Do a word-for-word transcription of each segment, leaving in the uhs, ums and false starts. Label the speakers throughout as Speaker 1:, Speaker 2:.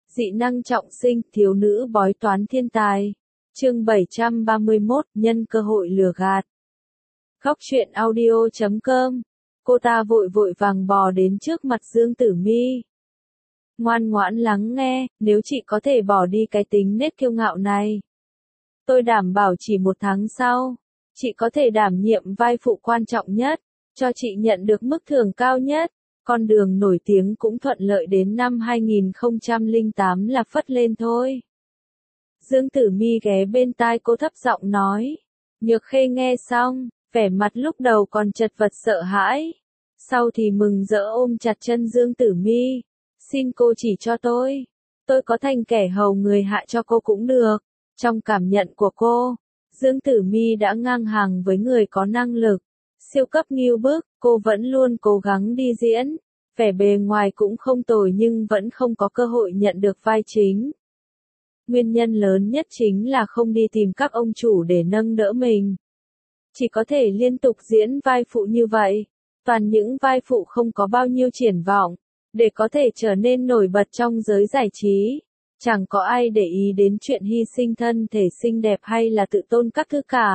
Speaker 1: Dị năng trọng sinh, thiếu nữ bói toán thiên tài. Chương bảy trăm ba mươi mốt, nhân cơ hội lừa gạt. Góc truyện audio chấm com. Cô ta vội vội vàng bò đến trước mặt Dương Tử Mi. Ngoan ngoãn lắng nghe, nếu chị có thể bỏ đi cái tính nết kiêu ngạo này, tôi đảm bảo chỉ một tháng sau, chị có thể đảm nhiệm vai phụ quan trọng nhất, cho chị nhận được mức thưởng cao nhất. Con đường nổi tiếng cũng thuận lợi đến năm hai nghìn không trăm lẻ tám là phất lên thôi. Dương Tử Mi ghé bên tai cô thấp giọng nói. Nhược Khê nghe xong, vẻ mặt lúc đầu còn chật vật sợ hãi, sau thì mừng rỡ ôm chặt chân Dương Tử Mi. Xin cô chỉ cho tôi, tôi có thành kẻ hầu người hạ cho cô cũng được. Trong cảm nhận của cô, Dương Tử Mi đã ngang hàng với người có năng lực siêu cấp nghiêu bức. Cô vẫn luôn cố gắng đi diễn, vẻ bề ngoài cũng không tồi nhưng vẫn không có cơ hội nhận được vai chính. Nguyên nhân lớn nhất chính là không đi tìm các ông chủ để nâng đỡ mình. Chỉ có thể liên tục diễn vai phụ như vậy, toàn những vai phụ không có bao nhiêu triển vọng, để có thể trở nên nổi bật trong giới giải trí. Chẳng có ai để ý đến chuyện hy sinh thân thể xinh đẹp hay là tự tôn các thứ cả.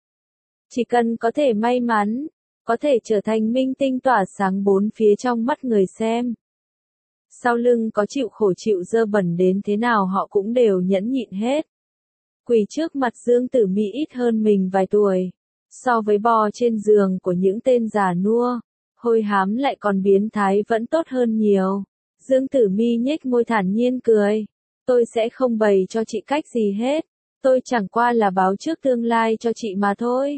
Speaker 1: Chỉ cần có thể may mắn, có thể trở thành minh tinh tỏa sáng bốn phía trong mắt người xem. Sau lưng có chịu khổ chịu dơ bẩn đến thế nào họ cũng đều nhẫn nhịn hết. Quỳ trước mặt Dương Tử Mi ít hơn mình vài tuổi, so với bò trên giường của những tên già nua, hôi hám lại còn biến thái vẫn tốt hơn nhiều. Dương Tử Mi nhếch môi thản nhiên cười. Tôi sẽ không bày cho chị cách gì hết, tôi chẳng qua là báo trước tương lai cho chị mà thôi.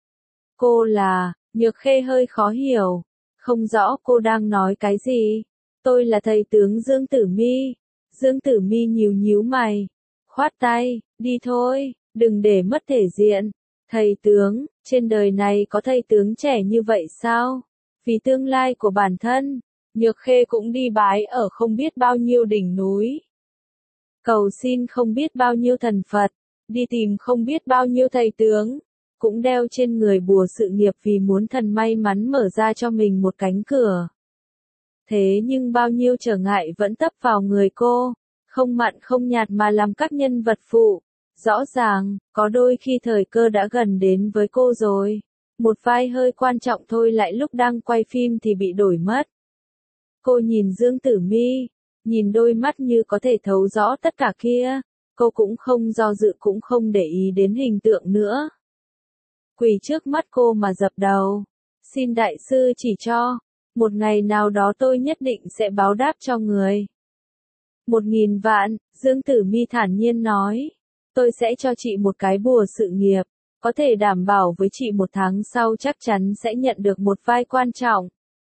Speaker 1: Cô là, Nhược Khê hơi khó hiểu, không rõ cô đang nói cái gì. Tôi là thầy tướng Dương Tử Mi. Dương Tử Mi nhíu nhíu mày, khoát tay, đi thôi, đừng để mất thể diện. Thầy tướng, trên đời này có thầy tướng trẻ như vậy sao? Vì tương lai của bản thân, Nhược Khê cũng đi bái ở không biết bao nhiêu đỉnh núi, cầu xin không biết bao nhiêu thần Phật, đi tìm không biết bao nhiêu thầy tướng, cũng đeo trên người bùa sự nghiệp vì muốn thần may mắn mở ra cho mình một cánh cửa. Thế nhưng bao nhiêu trở ngại vẫn tấp vào người cô, không mặn không nhạt mà làm các nhân vật phụ. Rõ ràng, có đôi khi thời cơ đã gần đến với cô rồi. Một vai hơi quan trọng thôi lại lúc đang quay phim thì bị đổi mất. Cô nhìn Dương Tử Mi, nhìn đôi mắt như có thể thấu rõ tất cả kia, cô cũng không do dự cũng không để ý đến hình tượng nữa. Quỳ trước mắt cô mà dập đầu. Xin đại sư chỉ cho, một ngày nào đó tôi nhất định sẽ báo đáp cho người. Một nghìn vạn, Dương Tử Mi thản nhiên nói. Tôi sẽ cho chị một cái bùa sự nghiệp, có thể đảm bảo với chị một tháng sau chắc chắn sẽ nhận được một vai quan trọng.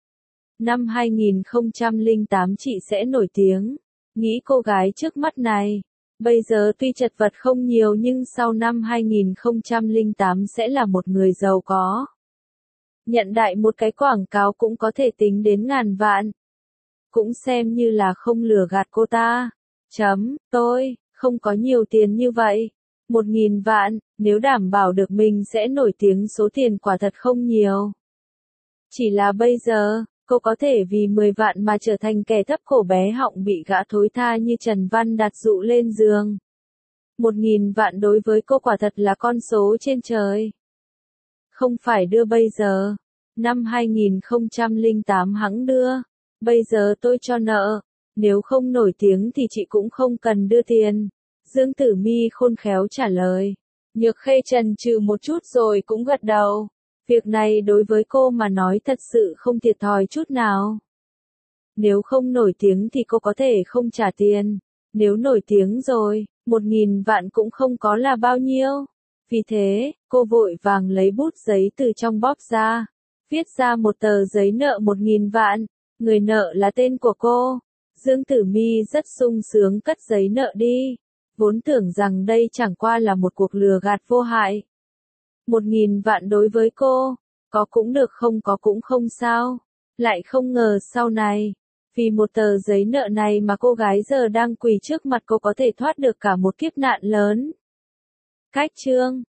Speaker 1: Năm hai nghìn không trăm lẻ tám chị sẽ nổi tiếng. Nghĩ cô gái trước mắt này, bây giờ tuy chật vật không nhiều nhưng sau năm hai nghìn không trăm lẻ tám sẽ là một người giàu có. Nhận đại một cái quảng cáo cũng có thể tính đến ngàn vạn. Cũng xem như là không lừa gạt cô ta. Chấm, tôi, không có nhiều tiền như vậy. Một nghìn vạn, nếu đảm bảo được mình sẽ nổi tiếng số tiền quả thật không nhiều. Chỉ là bây giờ, cô có thể vì mười vạn mà trở thành kẻ thấp cổ bé họng bị gã thối tha như Trần Văn Đạt dụ lên giường. Một nghìn vạn đối với cô quả thật là con số trên trời. Không phải đưa bây giờ. Năm hai nghìn không trăm lẻ tám hẵng đưa. Bây giờ tôi cho nợ. Nếu không nổi tiếng thì chị cũng không cần đưa tiền. Dương Tử Mi khôn khéo trả lời. Nhược Khê chần chừ một chút rồi cũng gật đầu. Việc này đối với cô mà nói thật sự không thiệt thòi chút nào. Nếu không nổi tiếng thì cô có thể không trả tiền. Nếu nổi tiếng rồi, một nghìn vạn cũng không có là bao nhiêu. Vì thế, cô vội vàng lấy bút giấy từ trong bóp ra. Viết ra một tờ giấy nợ một nghìn vạn. Người nợ là tên của cô. Dương Tử Mi rất sung sướng cất giấy nợ đi. Vốn tưởng rằng đây chẳng qua là một cuộc lừa gạt vô hại. Một nghìn vạn đối với cô, có cũng được không có cũng không sao. Lại không ngờ sau này, vì một tờ giấy nợ này mà cô gái giờ đang quỳ trước mặt cô có thể thoát được cả một kiếp nạn lớn. Cách chương